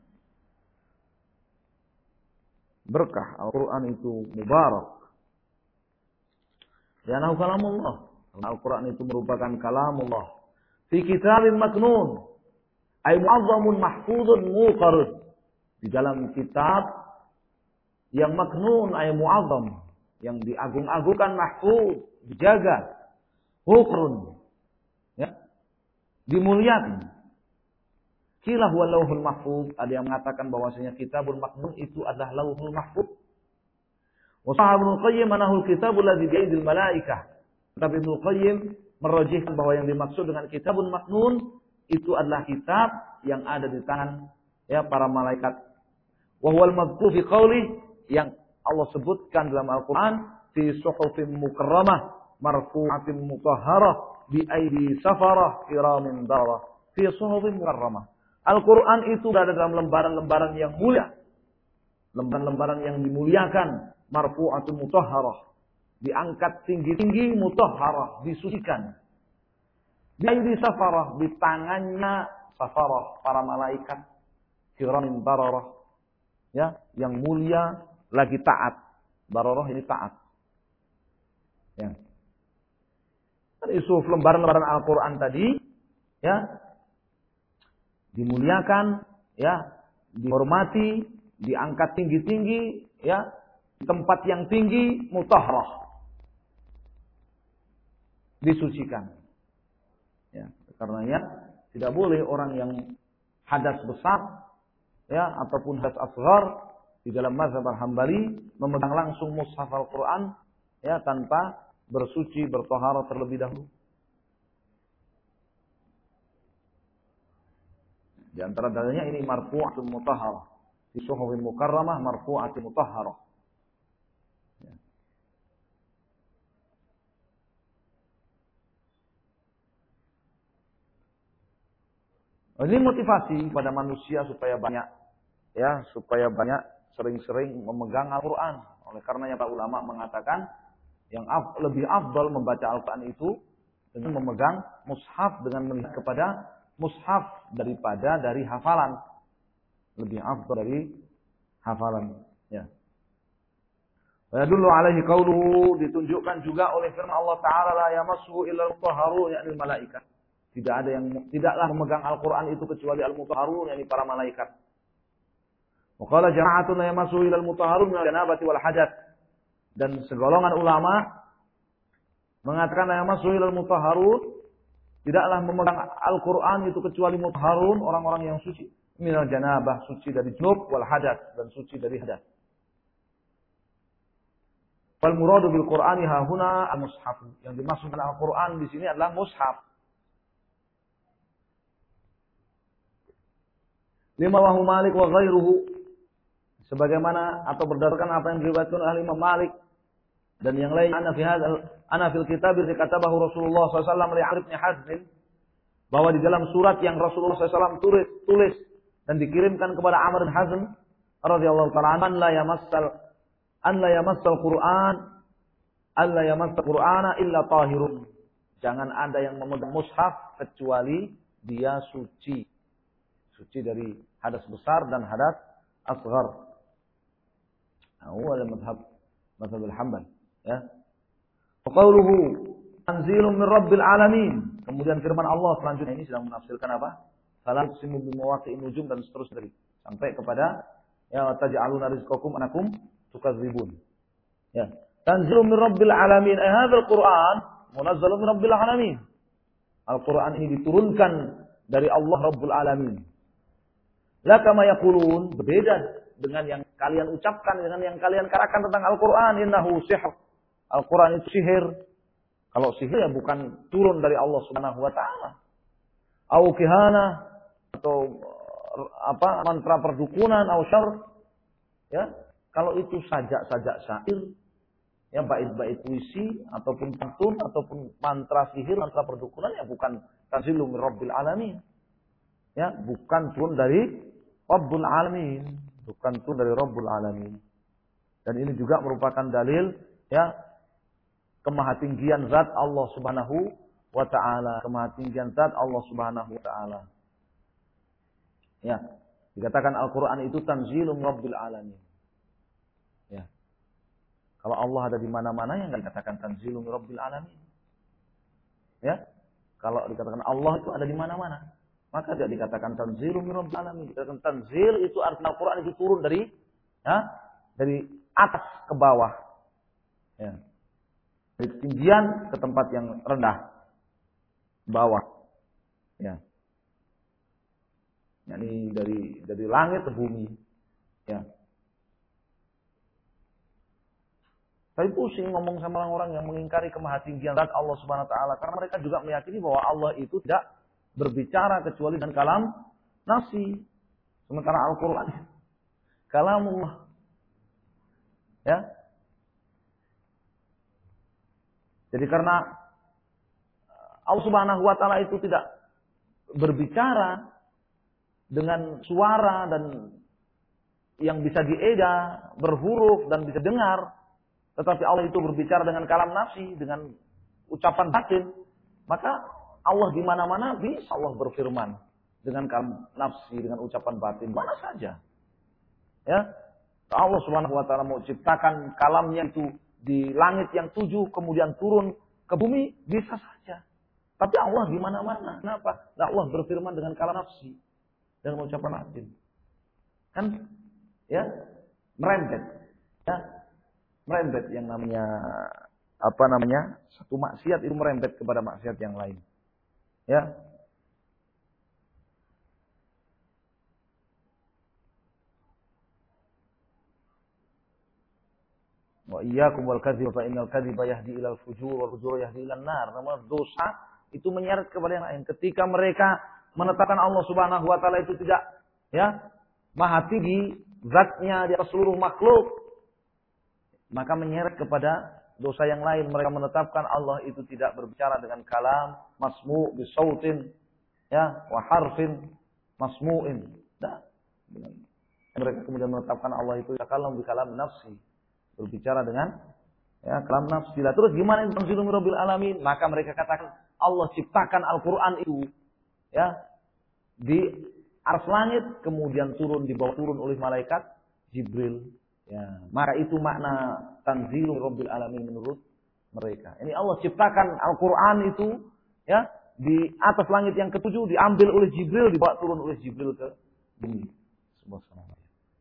Berkah. Al-Quran itu mubarak. Li'annahu kalamullah. Al-Quran itu merupakan kalamullah. Fi kitabin maknun. Ay mu'azzamun mahfudun muqarrud. Di dalam kitab yang maknun, ay mu'azzam. Yang diagung-agungkan, mahfud. Dijaga. Muqarrud. Ya. Dimuliakan. Qila huwa lauhul mahfuz. Ada yang mengatakan bahwasanya kitabul maknun itu adalah lauhul mahfuz. Wa sahabul qayyim anahul kitabul ladzi bi'idil malaikah. Tapi Ibnu Qayyim merajihkan bahwa yang dimaksud dengan kitabul maknun itu adalah kitab yang ada di tangan ya para malaikat. Wa huwal madhkur fi qauli yang Allah sebutkan dalam Al-Qur'an fi suhufin mukarramah marfu'atin mutahharah bi aidi safarah kiramin bararah fi suhufin mukarramah. Al-Quran itu berada dalam lembaran-lembaran yang mulia. Lembaran-lembaran yang dimuliakan. Marfu'atun mutahharah. Diangkat tinggi-tinggi, mutahharah. Disucikan. Di safarah. Di tangannya safarah. Para malaikat. Kiramin bararah. Ya, yang mulia lagi taat. Bararah ini taat. Ya. Isu lembaran-lembaran Al-Quran tadi. Ya. Dimuliakan, ya, dihormati, diangkat tinggi-tinggi, ya, tempat yang tinggi, mutahharah, disucikan. Ya, karenanya tidak boleh orang yang hadas besar, ya, ataupun hadas asghar di dalam mazhab Al-Hambali memegang langsung mushaf Al-Quran, ya, tanpa bersuci, bertahharah terlebih dahulu. Di antara dalilnya ini marfu'atun mutahharah. Fi suhufin mukarramah marfu'atun mutahharah. Ya. Ini motivasi pada manusia supaya banyak sering-sering memegang Al-Qur'an. Oleh karenanya para ulama mengatakan yang lebih afdal membaca Al-Qur'an itu dengan memegang mushaf, dengan melihat kepada mushaf daripada dari hafalan. Lebih afdal dari hafalan, ya. Wa yadullu alaihi qauluhu, ditunjukkan juga oleh firman Allah Ta'ala la yamassuhu illa al-mutahharun, yakni malaikah. Tidaklah memegang Al-Qur'an itu kecuali al-mutahharun, yakni para malaikat. Wa qala jama'atun la yamassuhu illa al-mutahharun min al-janabati wal hadath. Dan segolongan ulama mengatakan la yamassuhu illa al-mutahharun, tidaklah memegang Al-Quran itu kecuali mutahharun, orang-orang yang suci. Minal janabah, suci dari junub, wal hadas, dan suci dari hadas. Wal muradu bil Qur'ani hahuna al-mushaf. Yang dimaksudkan Al-Quran di sini adalah mushaf. Lima wahu Malik wa ghairuhu. Sebagaimana atau berdasarkan apa yang diriwayatkan oleh Imam Malik dan yang lain, ana fil kitab dikatabahu Rasulullah SAW li Amr bin Hazm, bahwa di dalam surat yang Rasulullah SAW tulis dan dikirimkan kepada Amr bin Hazm radhiyallahu ta'ala an la yamassal Qur'ana illa tahirun. Jangan ada yang memegang mushaf kecuali dia suci. Suci dari hadas besar dan hadas asghar. Awal mazhab al-Hambali. Ya. Qauluhu tanzilun min rabbil alamin. Kemudian firman Allah selanjutnya ini sedang menafsirkan apa? Fala tuqsimu bi mawaqi'in nujum dan seterusnya sampai kepada ya taj'aluna rizqakum anakum tukadzibun. Ya. Tanzilun min rabbil alamin. Hadzal Qur'an munazzalun min rabbil alamin. Al-Qur'an ini diturunkan dari Allah Rabbul Alamin. La kama yaqulun, berbeda dengan yang kalian ucapkan, dengan yang kalian katakan tentang Al-Qur'an, innahu sihr. Al-Quran itu sihir. Kalau sihir ya bukan turun dari Allah Subhanahu wa taala. Au kihana, atau apa mantra perdukunan, au syarr, ya, Kalau itu sajak-sajak syair, ya bait-bait puisi ataupun pantun ataupun mantra sihir, mantra perdukunan, ya bukan tanzilun min Rabbil alamin. Ya, bukan turun dari Rabbul alamin, bukan turun dari Rabbul alamin. Dan ini juga merupakan dalil ya kemahatinggian zat Allah Subhanahu wa taala, kemahatinggian zat Allah Subhanahu wa taala. Ya, dikatakan Al-Qur'an itu tanzilun min Rabbil alamin. Ya. Kalau Allah ada di mana-mana yang enggak dikatakan tanzilun min Rabbil alamin. Ya. Kalau dikatakan Allah itu ada di mana-mana, maka tidak dikatakan tanzilun min Rabbil alamin. Dikatakan tanzil itu artinya Al-Qur'an itu turun dari dari atas ke bawah. Ya. Dari ketinggian ke tempat yang rendah. Bawah. Ya. Yani dari langit ke bumi. Ya. Saya pusing ngomong sama orang-orang yang mengingkari kemahatinggian zat Allah Subhanahu wa taala, karena mereka juga meyakini bahwa Allah itu tidak berbicara kecuali dengan kalam nafsi. Sementara Al-Qur'an kalamullah. Ya. Jadi karena Allah Subhanahu wa taala itu tidak berbicara dengan suara dan yang bisa dieda, berhuruf dan bisa dengar, tetapi Allah itu berbicara dengan kalam nafsi, dengan ucapan batin, maka Allah di mana-mana bisa Allah berfirman dengan kalam nafsi, dengan ucapan batin, mana saja. Ya. Allah Subhanahu wa taala mau ciptakan kalamnya itu di langit yang 7 kemudian turun ke bumi, bisa saja. Tapi Allah di mana-mana. Kenapa? Nah, Allah berfirman dengan kalam nafsi, dengan ucapan batin. Kan ya merembet. Ya. Merembet yang namanya satu maksiat itu merembet kepada maksiat yang lain. Ya. Wa iyyakum wal kadhib fa innal kadhiba yahdi ilal fujur wal fujur yahdi ilan nar. Namun dosa itu menyeret kepada yang lain. Ketika mereka menetapkan Allah Subhanahu wa taala itu tidak ya maha tinggi zatnya di atas seluruh makhluk, maka menyeret kepada dosa yang lain. Mereka menetapkan Allah itu tidak berbicara dengan kalam masmu' bi sautin ya wa harfin masmu'in. Nah, mereka kemudian menetapkan Allah itu kalam bi kalam nafsi, berbicara dengan ya kalam nafsi. Terus gimana itu tanzilun min Rabbil alamin? Maka mereka katakan Allah ciptakan Al-Qur'an itu ya di arsy langit, kemudian dibawa turun oleh malaikat Jibril. Ya, maka itu makna tanzilun min Rabbil alamin menurut mereka. Ini Allah ciptakan Al-Qur'an itu ya di atas langit yang ke-7, diambil oleh Jibril, dibawa turun oleh Jibril ke bumi. Subhanallah.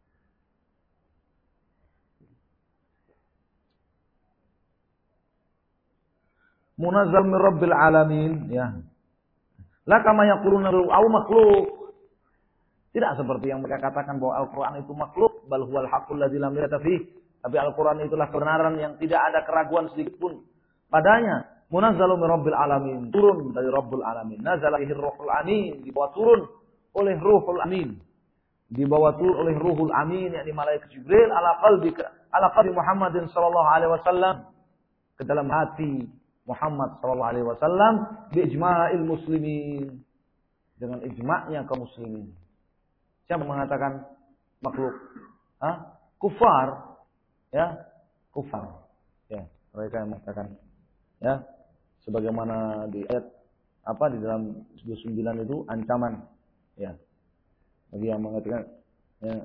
Munazzal min Rabbil alamin, ya. La kama yaquluna au makhluk. Tidak seperti yang mereka katakan bahwa Al-Qur'an itu makhluk, bal huwal haqqul ladzi lam yata fih. Tapi Al-Qur'an itulah kebenaran yang tidak ada keraguan sedikit pun padanya. Munazzalun min Rabbil alamin, turun dari Rabbul alamin. Nazala bihi ruhul amin, dibawa turun oleh Ruhul Amin. Dibawa turun oleh Ruhul Amin, yakni malaikat Jibril ala qalbi Muhammadin sallallahu alaihi wasallam, ke dalam hati Muhammad sallallahu alaihi wasallam bi ijma'il muslimin, dengan ijma'nya kaum muslimin. Siapa mengatakan makhluk? Kufar. Ya, kufar. Ya, mereka yang mengatakan ya sebagaimana di ayat di dalam 29 itu ancaman ya. Bagi yang mengatakan ya,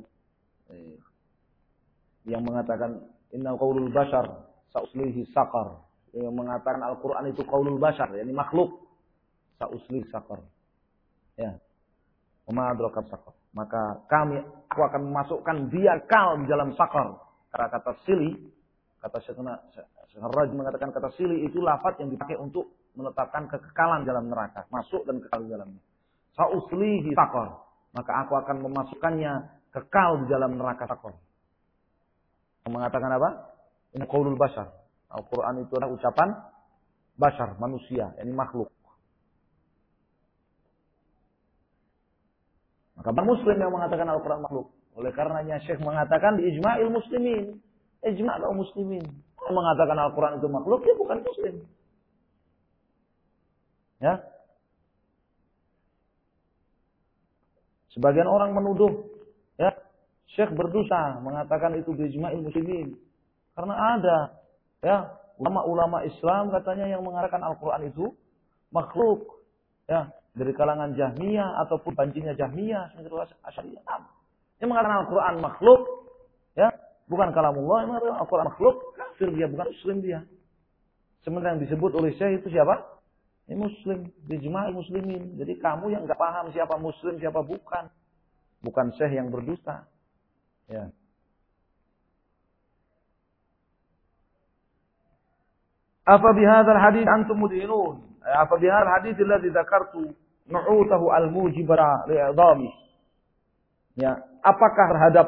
yang mengatakan inna qaulul bashar sa'uslihi saqar. Yang mengatakan Al-Qur'an itu qaulul bashar, yakni makhluk. Sa'uslihi saqar. Ya. Wa ma adraka saqar. Maka aku akan memasukkan dia kal di dalam sakar. Karena kata sili, kata Syekh Raj mengatakan kata sili itu lafaz yang dipakai untuk menetapkan kekekalan dalam neraka, masuk dan kekal di dalamnya. Sa'uslihi sakar, maka aku akan memasukkannya kekal di dalam neraka sakar. Mengatakan apa? Ini qaulul bashar. Al-Quran itu adalah ucapan bashar, manusia, yakni makhluk. Maka Muslim yang mengatakan Al-Quran makhluk, Oleh karenanya Syekh mengatakan di ijma'il muslimin. Ijma' kaum muslimin. Yang mengatakan Al-Quran itu makhluk, dia bukan muslim. Ya. Sebagian orang menuduh, ya, Syekh berdosa mengatakan itu di ijma'il muslimin. Karena ada, ya, ulama-ulama Islam katanya yang mengatakan Al-Quran itu makhluk. Ya, dari kalangan Jahmiyah ataupun bancinya Jahmiyah, Asy'ariyah. Yang mengatakan Al-Quran makhluk, ya, bukan kalamullah, yang mengatakan Al-Quran makhluk, kafir dia, bukan muslim dia. Sementara yang disebut oleh Syekh itu siapa? Ini muslim, ijma'il muslimin. Jadi kamu yang enggak paham siapa muslim, siapa bukan. Bukan Syekh yang berdusta. Ya. Apa bihadzal hadits antum mudhinun? Apa bihadzal hadits alladhi dzakartu nu'utahu al-mujibara li'idhami? Ya, apakah terhadap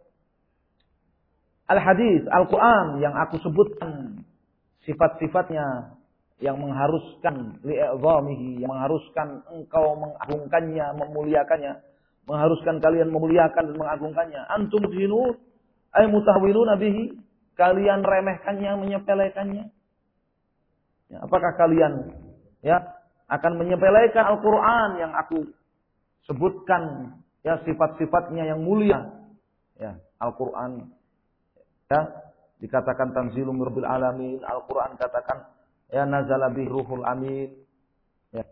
al-hadis, Al-Quran yang aku sebutkan sifat-sifatnya yang mengharuskan li'idhamihi, yang mengharuskan engkau mengagungkannya, memuliakannya, mengharuskan kalian memuliakan dan mengagungkannya. Antum mudhinun ay mutahwiluna bihi, kalian remehkannya, menyepelekannya. Ya, apakah kalian, ya, akan menyepelekan Al-Quran yang aku sebutkan, ya, sifat-sifatnya yang mulia, ya, Al-Quran, ya, dikatakan tanzilum rabbil alamin, Al-Quran katakan, ya, nazala bihi ruhul amin, ya.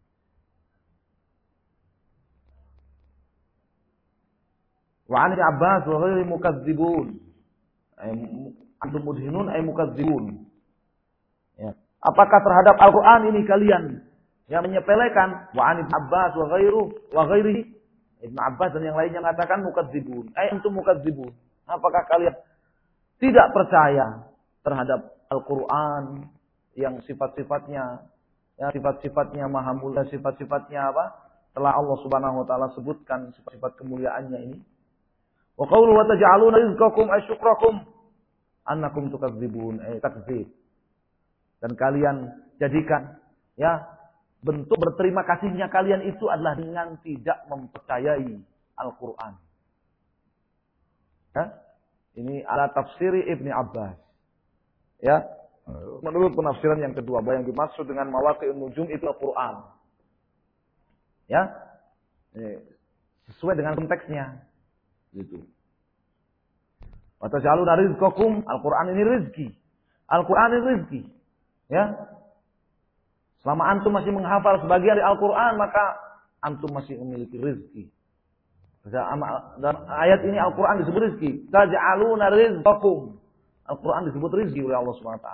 Wa 'an Abbas wa ghairi mukadzibun, antum mudhinun ay mukadzibun, ya. Apakah terhadap Al-Quran ini kalian yang menyepelekan? Wa 'an Abbas wa ghairihi, Ibnu Abbas dan yang lainnya mengatakan mukadzibun. Antum mukadzibun. Apakah kalian tidak percaya terhadap Al-Quran yang sifat-sifatnya, ya, sifat-sifatnya maha mulia, sifat-sifatnya apa? Telah Allah Subhanahu wa taala sebutkan sifat-sifat kemuliaannya ini. Wa qawlu wa taj'aluna rizqakum asyukrakum annakum tukadzibun, takdzib. Dan kalian jadikan, ya, bentuk berterima kasihnya kalian itu adalah dengan tidak mempercayai Al-Quran. Ya? Ini ala tafsiri Ibni Abbas. Ya, menurut penafsiran yang kedua, bahwa yang dimaksud dengan mawaqi'un nujum itu Al-Quran. Ya, sesuai dengan konteksnya. Gitu. Wa taj'aluna rizqakum, Al-Quran ini rizki. Al-Quran ini rizki. Ya. Selama antum masih menghafal sebagian dari Al-Quran, maka antum masih memiliki rezeki. Dan ayat ini Al-Quran disebut rezeki. Taj'aluna rizqakum. Al-Quran disebut rezeki oleh Allah SWT.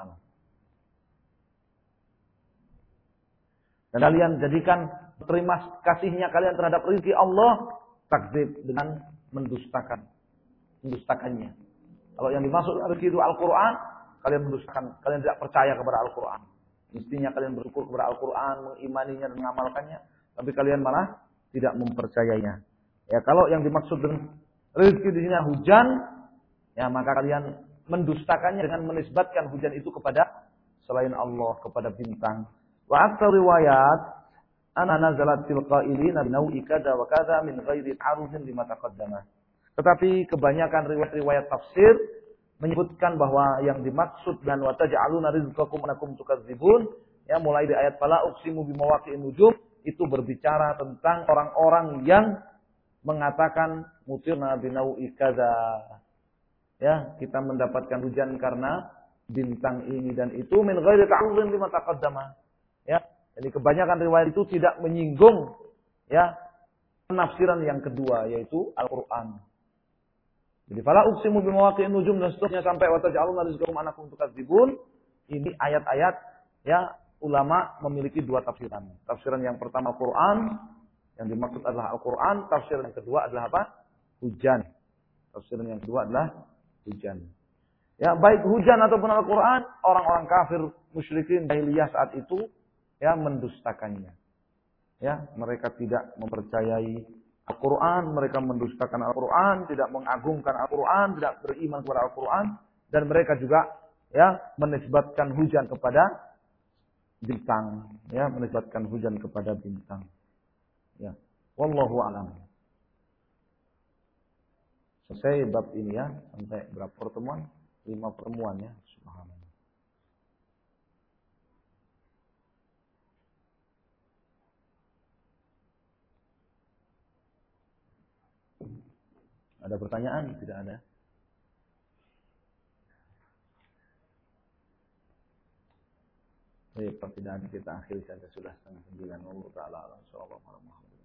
Dan kalian jadikan terima kasihnya kalian terhadap rezeki Allah takdzib dengan mendustakannya. Kalau yang dimaksud rezeki itu Al-Quran, kalian mendustakan, kalian tidak percaya kepada Al-Quran. Mestinya kalian bersyukur kepada Al-Quran, mengimaninya dan mengamalkannya, tapi kalian malah tidak mempercayainya. Ya, kalau yang dimaksud dengan rezeki di sini hujan, ya, maka kalian mendustakannya dengan menisbatkan hujan itu kepada selain Allah, kepada bintang. Wa aktsar riwayat ana nazalat fil qailina bi nau'i kadza wa kadza min ghairi ta'arudin lima taqaddama. Tetapi kebanyakan riwayat-riwayat tafsir menyebutkan bahwa yang dimaksud dan wa taj'aluna rizqakum annakum tukadzibun, ya, mulai di ayat fala uqsimu bimawaqi'in nujum, itu berbicara tentang orang-orang yang mengatakan mutirna binau'i kadza. Ya, kita mendapatkan hujan karena bintang ini dan itu min ghairi ta'arudin lima taqaddama. Ya, jadi kebanyakan riwayat itu tidak menyinggung, ya, penafsiran yang kedua yaitu Al-Qur'an. Jadi fala uqsimu bimawaqi'in nujum dan seterusnya sampai wa taj'aluna rizqakum annakum tukadzibun. Ini ayat-ayat, ya, ulama memiliki dua tafsiran. Tafsiran yang pertama Al-Qur'an, yang dimaksud adalah Al-Qur'an. Tafsiran yang kedua adalah apa? Hujan. Tafsiran yang kedua adalah hujan. Ya, baik hujan ataupun Al-Qur'an, orang-orang kafir musyrikin jahiliyah saat itu, ya, mendustakannya. Ya, mereka tidak mempercayai Al-Quran, mereka mendustakan Al-Quran, tidak mengagungkan Al-Quran, tidak beriman kepada Al-Quran, dan mereka juga, ya, menisbatkan hujan kepada bintang, ya, menisbatkan hujan kepada bintang. Ya, wallahu a'lam. Selesai bab ini ya, sampai berapa pertemuan? 5 pertemuan ya, subhanallah. Ada pertanyaan? Tidak ada. Baik, pertanyaan kita akhiri saja sudah setengah 9. Allah Ta'ala. Assalamualaikum warahmatullahi wabarakatuh.